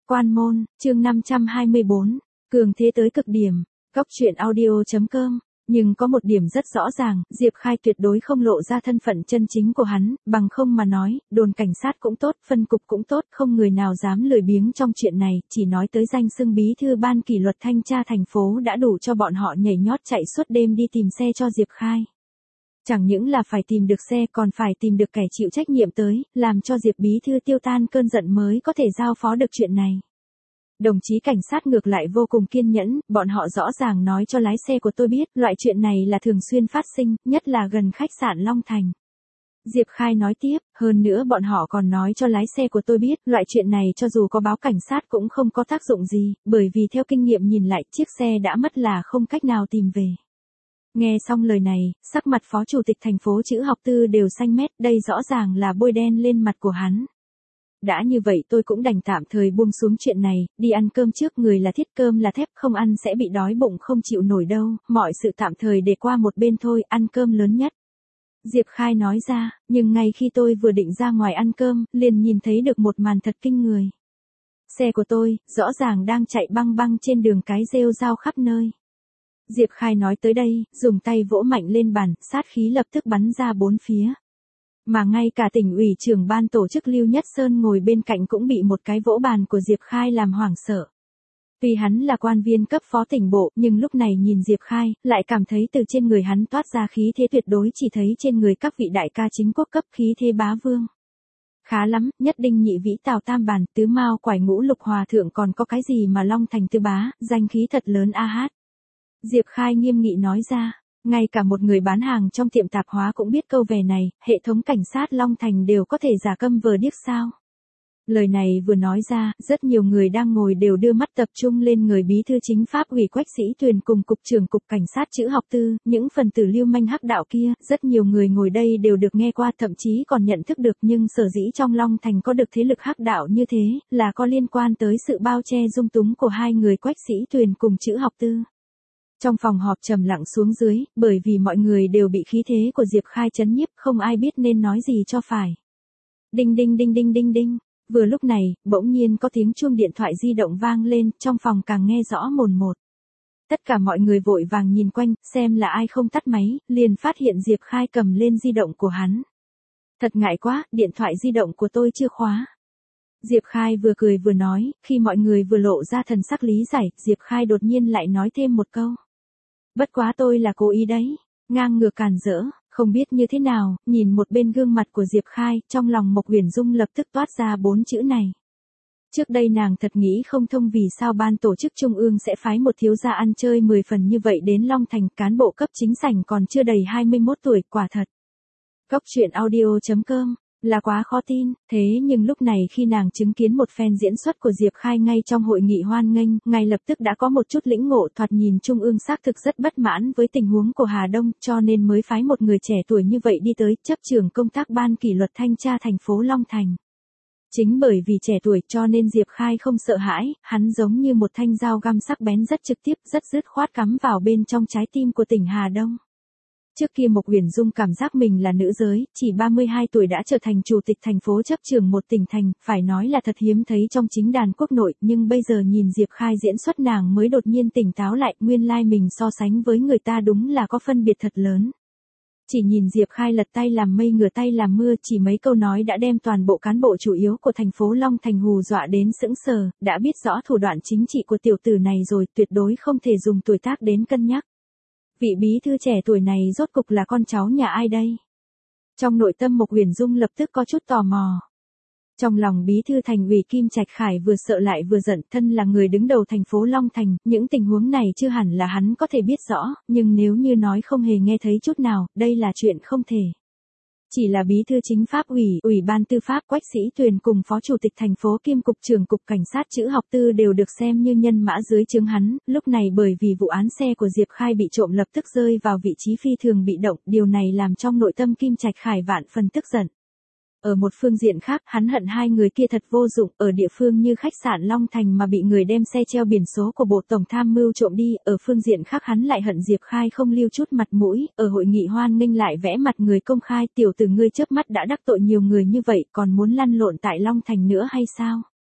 Quan môn, chương 524, cường thế tới cực điểm. Góc truyện audio.com. Nhưng có một điểm rất rõ ràng, Diệp Khai tuyệt đối không lộ ra thân phận chân chính của hắn, bằng không mà nói, đồn cảnh sát cũng tốt, phân cục cũng tốt, không người nào dám lười biếng trong chuyện này, chỉ nói tới danh xưng bí thư ban kỷ luật thanh tra thành phố đã đủ cho bọn họ nhảy nhót chạy suốt đêm đi tìm xe cho Diệp Khai. Chẳng những là phải tìm được xe còn phải tìm được kẻ chịu trách nhiệm tới, làm cho Diệp bí thư tiêu tan cơn giận mới có thể giao phó được chuyện này. Đồng chí cảnh sát ngược lại vô cùng kiên nhẫn, bọn họ rõ ràng nói cho lái xe của tôi biết, loại chuyện này là thường xuyên phát sinh, nhất là gần khách sạn Long Thành. Diệp Khai nói tiếp, hơn nữa bọn họ còn nói cho lái xe của tôi biết, loại chuyện này cho dù có báo cảnh sát cũng không có tác dụng gì, bởi vì theo kinh nghiệm nhìn lại, chiếc xe đã mất là không cách nào tìm về. Nghe xong lời này, sắc mặt phó chủ tịch thành phố Chữ Học Tư đều xanh mét, đây rõ ràng là bôi đen lên mặt của hắn. Đã như vậy tôi cũng đành tạm thời buông xuống chuyện này, đi ăn cơm trước, người là thiết cơm là thép, không ăn sẽ bị đói bụng không chịu nổi đâu, mọi sự tạm thời để qua một bên thôi, ăn cơm lớn nhất. Diệp Khai nói ra, nhưng ngay khi tôi vừa định ra ngoài ăn cơm, liền nhìn thấy được một màn thật kinh người. Xe của tôi, rõ ràng đang chạy băng băng trên đường cái rêu rao khắp nơi. Diệp Khai nói tới đây, dùng tay vỗ mạnh lên bàn, sát khí lập tức bắn ra bốn phía. Mà ngay cả tỉnh ủy trưởng ban tổ chức Lưu Nhất Sơn ngồi bên cạnh cũng bị một cái vỗ bàn của Diệp Khai làm hoảng sợ. Tuy hắn là quan viên cấp phó tỉnh bộ, nhưng lúc này nhìn Diệp Khai, lại cảm thấy từ trên người hắn toát ra khí thế tuyệt đối chỉ thấy trên người các vị đại ca chính quốc cấp khí thế bá vương. Khá lắm, nhất đinh nhị vĩ tào tam bàn, tứ mao quải ngũ lục hòa thượng còn có cái gì mà Long Thành tư bá, danh khí thật lớn a hát. Diệp Khai nghiêm nghị nói ra. Ngay cả một người bán hàng trong tiệm tạp hóa cũng biết câu về này, hệ thống cảnh sát Long Thành đều có thể giả câm vờ điếc sao. Lời này vừa nói ra, rất nhiều người đang ngồi đều đưa mắt tập trung lên người bí thư chính pháp ủy Quách Sĩ Tuyền cùng cục trưởng cục cảnh sát Chữ Học Tư, những phần tử lưu manh hắc đạo kia, rất nhiều người ngồi đây đều được nghe qua, thậm chí còn nhận thức được, nhưng sở dĩ trong Long Thành có được thế lực hắc đạo như thế, là có liên quan tới sự bao che dung túng của hai người Quách Sĩ Tuyền cùng Chữ Học Tư. Trong phòng họp trầm lặng xuống dưới, bởi vì mọi người đều bị khí thế của Diệp Khai chấn nhiếp, không ai biết nên nói gì cho phải. Đinh đinh đinh đinh đinh đinh. Vừa lúc này, bỗng nhiên có tiếng chuông điện thoại di động vang lên, trong phòng càng nghe rõ mồn một. Tất cả mọi người vội vàng nhìn quanh, xem là ai không tắt máy, liền phát hiện Diệp Khai cầm lên di động của hắn. Thật ngại quá, điện thoại di động của tôi chưa khóa. Diệp Khai vừa cười vừa nói, khi mọi người vừa lộ ra thần sắc lý giải, Diệp Khai đột nhiên lại nói thêm một câu. Bất quá tôi là cố ý đấy, ngang ngược càn rỡ, không biết như thế nào, nhìn một bên gương mặt của Diệp Khai, trong lòng Mộc Huyền Dung lập tức toát ra 4 chữ này. Trước đây nàng thật nghĩ không thông vì sao ban tổ chức trung ương sẽ phái một thiếu gia ăn chơi 10 phần như vậy đến Long Thành, cán bộ cấp chính sảnh còn chưa đầy 21 tuổi, quả thật. Góc truyện audio.com. Là quá khó tin, thế nhưng lúc này khi nàng chứng kiến một phen diễn xuất của Diệp Khai ngay trong hội nghị hoan nghênh, ngay lập tức đã có một chút lĩnh ngộ, thoạt nhìn Trung ương xác thực rất bất mãn với tình huống của Hà Đông, cho nên mới phái một người trẻ tuổi như vậy đi tới, chấp trưởng công tác ban kỷ luật thanh tra thành phố Long Thành. Chính bởi vì trẻ tuổi cho nên Diệp Khai không sợ hãi, hắn giống như một thanh dao găm sắc bén rất trực tiếp, rất dứt khoát cắm vào bên trong trái tim của tỉnh Hà Đông. Trước kia Mộc Huyền Dung cảm giác mình là nữ giới, chỉ 32 tuổi đã trở thành chủ tịch thành phố chấp trưởng một tỉnh thành, phải nói là thật hiếm thấy trong chính đàn quốc nội, nhưng bây giờ nhìn Diệp Khai diễn xuất nàng mới đột nhiên tỉnh táo lại, nguyên lai mình so sánh với người ta đúng là có phân biệt thật lớn. Chỉ nhìn Diệp Khai lật tay làm mây ngửa tay làm mưa, chỉ mấy câu nói đã đem toàn bộ cán bộ chủ yếu của thành phố Long Thành hù dọa đến sững sờ, đã biết rõ thủ đoạn chính trị của tiểu tử này rồi, tuyệt đối không thể dùng tuổi tác đến cân nhắc. Vị bí thư trẻ tuổi này rốt cục là con cháu nhà ai đây? Trong nội tâm Mộc Huyền Dung lập tức có chút tò mò. Trong lòng bí thư thành ủy Kim Trạch Khải vừa sợ lại vừa giận, thân là người đứng đầu thành phố Long Thành, những tình huống này chưa hẳn là hắn có thể biết rõ, nhưng nếu như nói không hề nghe thấy chút nào, đây là chuyện không thể. Chỉ là bí thư chính pháp ủy ban tư pháp Quách Sĩ Tuyền cùng phó chủ tịch thành phố kiêm cục trưởng cục cảnh sát Chữ Học Tư đều được xem như nhân mã dưới trướng hắn, lúc này bởi vì vụ án xe của Diệp Khai bị trộm lập tức rơi vào vị trí phi thường bị động, điều này làm trong nội tâm Kim Trạch Khải vạn phần tức giận. Ở một phương diện khác, hắn hận hai người kia thật vô dụng, ở địa phương như khách sạn Long Thành mà bị người đem xe treo biển số của Bộ Tổng Tham mưu trộm đi, ở phương diện khác hắn lại hận Diệp Khai không lưu chút mặt mũi, ở hội nghị hoan nghênh lại vẽ mặt người công khai, tiểu tử ngươi chớp mắt đã đắc tội nhiều người như vậy, còn muốn lăn lộn tại Long Thành nữa hay sao?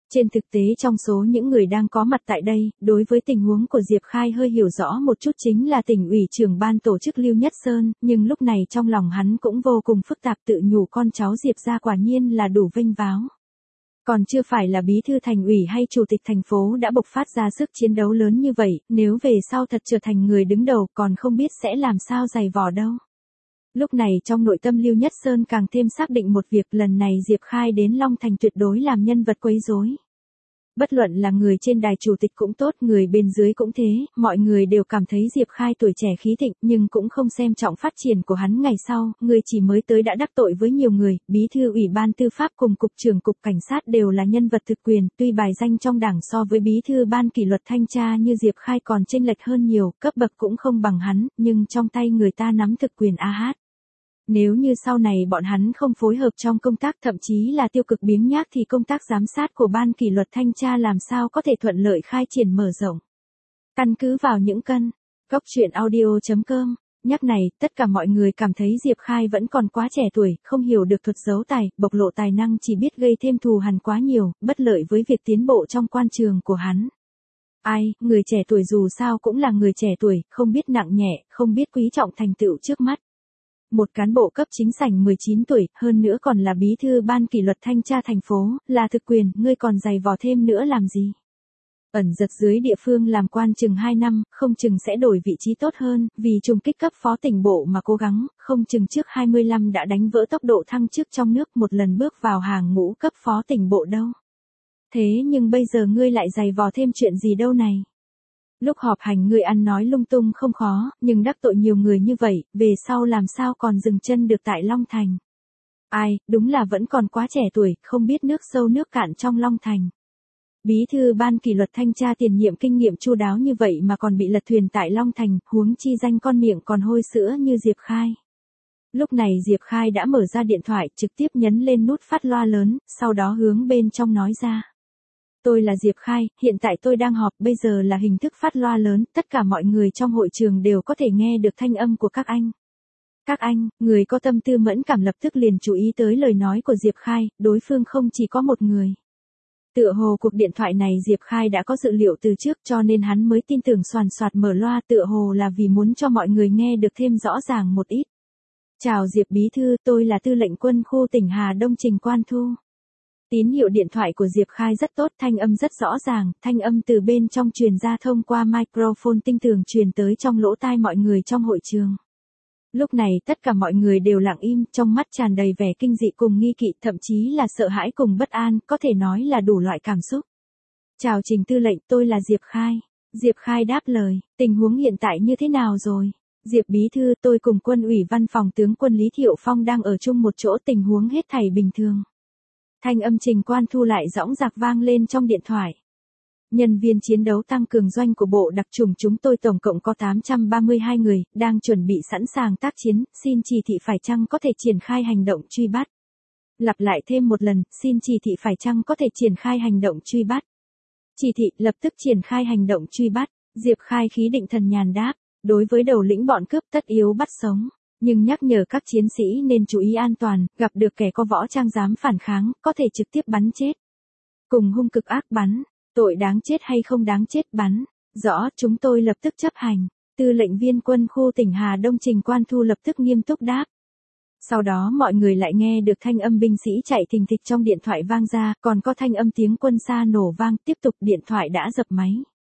Trên thực tế trong số những người đang có mặt tại đây, đối với tình huống của Diệp Khai hơi hiểu rõ một chút chính là tỉnh ủy trưởng ban tổ chức Lưu Nhất Sơn, nhưng lúc này trong lòng hắn cũng vô cùng phức tạp, tự nhủ con cháu Diệp gia quả nhiên là đủ vênh váo. Còn chưa phải là bí thư thành ủy hay chủ tịch thành phố đã bộc phát ra sức chiến đấu lớn như vậy, nếu về sau thật trở thành người đứng đầu còn không biết sẽ làm sao giày vò đâu. Lúc này trong nội tâm Lưu Nhất Sơn càng thêm xác định một việc, lần này Diệp Khai đến Long Thành tuyệt đối làm nhân vật quấy rối. Bất luận là người trên đài chủ tịch cũng tốt, người bên dưới cũng thế, mọi người đều cảm thấy Diệp Khai tuổi trẻ khí thịnh nhưng cũng không xem trọng phát triển của hắn ngày sau, người chỉ mới tới đã đắc tội với nhiều người, bí thư ủy ban tư pháp cùng cục trưởng cục cảnh sát đều là nhân vật thực quyền, tuy bài danh trong đảng so với bí thư ban kỷ luật thanh tra như Diệp Khai còn chênh lệch hơn nhiều, cấp bậc cũng không bằng hắn, nhưng trong tay người ta nắm thực quyền AH. Nếu như sau này bọn hắn không phối hợp trong công tác, thậm chí là tiêu cực biếng nhác, thì công tác giám sát của ban kỷ luật thanh tra làm sao có thể thuận lợi khai triển mở rộng. Căn cứ vào những góc truyện audio.com nhắc này, tất cả mọi người cảm thấy Diệp Khai vẫn còn quá trẻ tuổi, không hiểu được thuật giấu tài, bộc lộ tài năng, chỉ biết gây thêm thù hằn quá nhiều, bất lợi với việc tiến bộ trong quan trường của hắn. Ai, người trẻ tuổi dù sao cũng là người trẻ tuổi, không biết nặng nhẹ, không biết quý trọng thành tựu trước mắt. Một cán bộ cấp chính sảnh 19 tuổi, hơn nữa còn là bí thư ban kỷ luật thanh tra thành phố, là thực quyền, ngươi còn giày vò thêm nữa làm gì? Ẩn giật dưới địa phương làm quan chừng 2 năm, không chừng sẽ đổi vị trí tốt hơn, vì trùng kích cấp phó tỉnh bộ mà cố gắng, không chừng trước 25 đã đánh vỡ tốc độ thăng chức trong nước, một lần bước vào hàng ngũ cấp phó tỉnh bộ đâu. Thế nhưng bây giờ ngươi lại giày vò thêm chuyện gì đâu này? Lúc họp hành ngươi ăn nói lung tung không khó, nhưng đắc tội nhiều người như vậy, về sau làm sao còn dừng chân được tại Long Thành. Ai, đúng là vẫn còn quá trẻ tuổi, không biết nước sâu nước cạn trong Long Thành. Bí thư ban kỷ luật thanh tra tiền nhiệm kinh nghiệm chu đáo như vậy mà còn bị lật thuyền tại Long Thành, huống chi danh con miệng còn hôi sữa như Diệp Khai. Lúc này Diệp Khai đã mở ra điện thoại, trực tiếp nhấn lên nút phát loa lớn, sau đó hướng bên trong nói ra. Tôi là Diệp Khai, hiện tại tôi đang họp, bây giờ là hình thức phát loa lớn, tất cả mọi người trong hội trường đều có thể nghe được thanh âm của các anh. Các anh, người có tâm tư mẫn cảm lập tức liền chú ý tới lời nói của Diệp Khai, đối phương không chỉ có một người. Tựa hồ cuộc điện thoại này Diệp Khai đã có dự liệu từ trước cho nên hắn mới tin tưởng soàn soạt mở loa, tựa hồ là vì muốn cho mọi người nghe được thêm rõ ràng một ít. Chào Diệp Bí Thư, tôi là tư lệnh quân khu tỉnh Hà Đông Trình Quan Thu. Tín hiệu điện thoại của Diệp Khai rất tốt, thanh âm rất rõ ràng, thanh âm từ bên trong truyền ra thông qua microphone tinh tường truyền tới trong lỗ tai mọi người trong hội trường. Lúc này tất cả mọi người đều lặng im, trong mắt tràn đầy vẻ kinh dị cùng nghi kỵ, thậm chí là sợ hãi cùng bất an, có thể nói là đủ loại cảm xúc. Chào Trình Tư lệnh, tôi là Diệp Khai. Diệp Khai đáp lời, tình huống hiện tại như thế nào rồi? Diệp Bí Thư, tôi cùng quân ủy văn phòng tướng quân Lý Thiệu Phong đang ở chung một chỗ, tình huống hết thảy bình thường. Thanh âm Trình Quan Thu lại dõng dạc vang lên trong điện thoại. Nhân viên chiến đấu tăng cường doanh của bộ đặc chủng chúng tôi tổng cộng có 832 người, đang chuẩn bị sẵn sàng tác chiến, xin chỉ thị phải chăng có thể triển khai hành động truy bắt. Lặp lại thêm một lần, xin chỉ thị phải chăng có thể triển khai hành động truy bắt. Chỉ thị, lập tức triển khai hành động truy bắt. Diệp Khai khí định thần nhàn đáp, đối với đầu lĩnh bọn cướp tất yếu bắt sống. Nhưng nhắc nhở các chiến sĩ nên chú ý an toàn, gặp được kẻ có võ trang dám phản kháng, có thể trực tiếp bắn chết. Cùng hung cực ác bắn, tội đáng chết hay không đáng chết bắn. Rõ, chúng tôi lập tức chấp hành. Tư lệnh viên quân khu tỉnh Hà Đông Trình Quan Thu lập tức nghiêm túc đáp. Sau đó mọi người lại nghe được thanh âm binh sĩ chạy thình thịch trong điện thoại vang ra, còn có thanh âm tiếng quân xa nổ vang, tiếp tục điện thoại đã dập máy.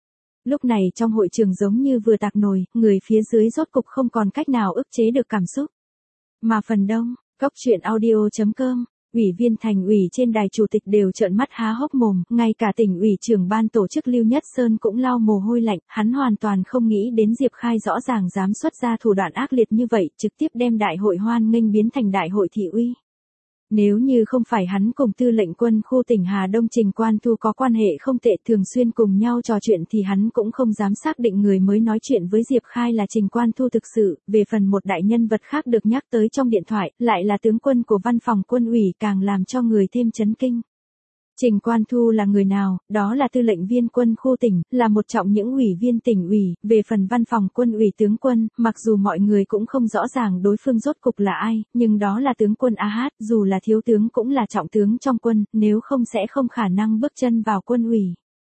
Lúc này trong hội trường giống như vừa tạc nồi, người phía dưới rốt cục không còn cách nào ức chế được cảm xúc. Mà phần đông, góc truyện audio.com, ủy viên thành ủy trên đài chủ tịch đều trợn mắt há hốc mồm, ngay cả tỉnh ủy trưởng ban tổ chức Lưu Nhất Sơn cũng lau mồ hôi lạnh, hắn hoàn toàn không nghĩ đến Diệp Khai rõ ràng dám xuất ra thủ đoạn ác liệt như vậy, trực tiếp đem đại hội hoan nghênh biến thành đại hội thị uy. Nếu như không phải hắn cùng tư lệnh quân khu tỉnh Hà Đông Trình Quan Thu có quan hệ không tệ, thường xuyên cùng nhau trò chuyện thì hắn cũng không dám xác định người mới nói chuyện với Diệp Khai là Trình Quan Thu thực sự. Về phần một đại nhân vật khác được nhắc tới trong điện thoại, lại là tướng quân của văn phòng quân ủy, càng làm cho người thêm chấn kinh. Trình Quan Thu là người nào? Đó là tư lệnh viên quân khu tỉnh, là một trong những ủy viên tỉnh ủy, về phần văn phòng quân ủy tướng quân, mặc dù mọi người cũng không rõ ràng đối phương rốt cục là ai, nhưng đó là tướng quân AH, dù là thiếu tướng cũng là trọng tướng trong quân, nếu không sẽ không khả năng bước chân vào quân ủy.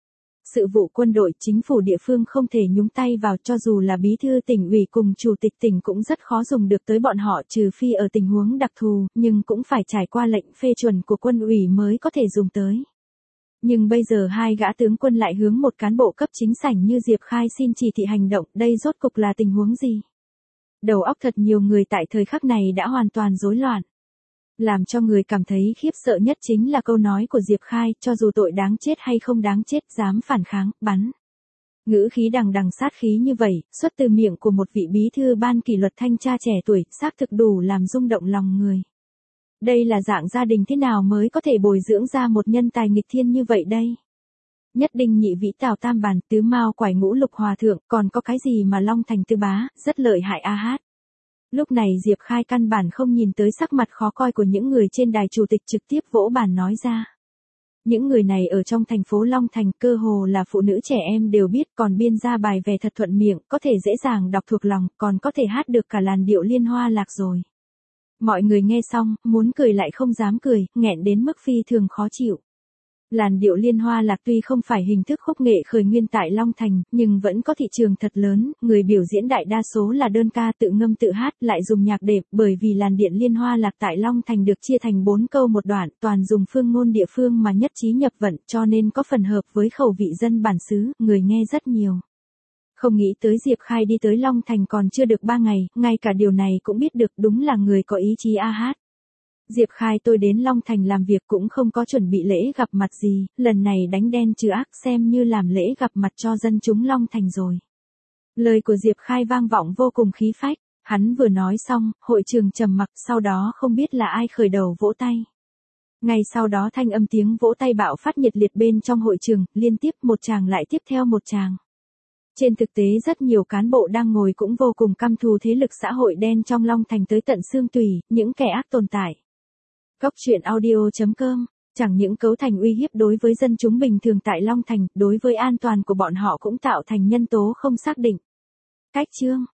Sự vụ quân đội, chính phủ địa phương không thể nhúng tay vào, cho dù là bí thư tỉnh ủy cùng chủ tịch tỉnh cũng rất khó dùng được tới bọn họ, trừ phi ở tình huống đặc thù, nhưng cũng phải trải qua lệnh phê chuẩn của quân ủy mới có thể dùng tới. Nhưng bây giờ hai gã tướng quân lại hướng một cán bộ cấp chính sảnh như Diệp Khai xin chỉ thị hành động, đây rốt cục là tình huống gì? Đầu óc thật nhiều người tại thời khắc này đã hoàn toàn rối loạn. Làm cho người cảm thấy khiếp sợ nhất chính là câu nói của Diệp Khai, cho dù tội đáng chết hay không đáng chết, dám phản kháng, bắn. Ngữ khí đằng đằng sát khí như vậy, xuất từ miệng của một vị bí thư ban kỷ luật thanh tra trẻ tuổi, xác thực đủ làm rung động lòng người. Đây là dạng gia đình thế nào mới có thể bồi dưỡng ra một nhân tài nghịch thiên như vậy đây? Nhất Đinh Nhị Vĩ Tào Tam Bản, Tứ Mao Quải Ngũ Lục Hòa Thượng, còn có cái gì mà Long Thành Tư Bá, rất lợi hại AH. Lúc này Diệp Khai căn bản không nhìn tới sắc mặt khó coi của những người trên đài, chủ tịch trực tiếp vỗ bàn nói ra. Những người này ở trong thành phố Long Thành cơ hồ là phụ nữ trẻ em đều biết, còn biên ra bài về thật thuận miệng, có thể dễ dàng đọc thuộc lòng, còn có thể hát được cả làn điệu Liên Hoa Lạc rồi. Mọi người nghe xong, muốn cười lại không dám cười, nghẹn đến mức phi thường khó chịu. Làn điệu Liên Hoa Lạc tuy không phải hình thức khúc nghệ khởi nguyên tại Long Thành, nhưng vẫn có thị trường thật lớn, người biểu diễn đại đa số là đơn ca tự ngâm tự hát, lại dùng nhạc đệm, bởi vì làn điện Liên Hoa Lạc tại Long Thành được chia thành 4 câu một đoạn, toàn dùng phương ngôn địa phương mà nhất trí nhập vận, cho nên có phần hợp với khẩu vị dân bản xứ, người nghe rất nhiều. Không nghĩ tới Diệp Khai đi tới Long Thành còn chưa được 3 ngày, ngay cả điều này cũng biết được, đúng là người có ý chí AH. Diệp Khai, tôi đến Long Thành làm việc cũng không có chuẩn bị lễ gặp mặt gì, lần này đánh đen trừ ác xem như làm lễ gặp mặt cho dân chúng Long Thành rồi. Lời của Diệp Khai vang vọng vô cùng khí phách, hắn vừa nói xong, hội trường trầm mặc, sau đó không biết là ai khởi đầu vỗ tay. Ngay sau đó thanh âm tiếng vỗ tay bạo phát nhiệt liệt bên trong hội trường, liên tiếp một tràng lại tiếp theo một tràng. Trên thực tế rất nhiều cán bộ đang ngồi cũng vô cùng căm thù thế lực xã hội đen trong Long Thành tới tận xương tủy, những kẻ ác tồn tại. Góc truyện audio.com, chẳng những cấu thành uy hiếp đối với dân chúng bình thường tại Long Thành, đối với an toàn của bọn họ cũng tạo thành nhân tố không xác định. Cách chương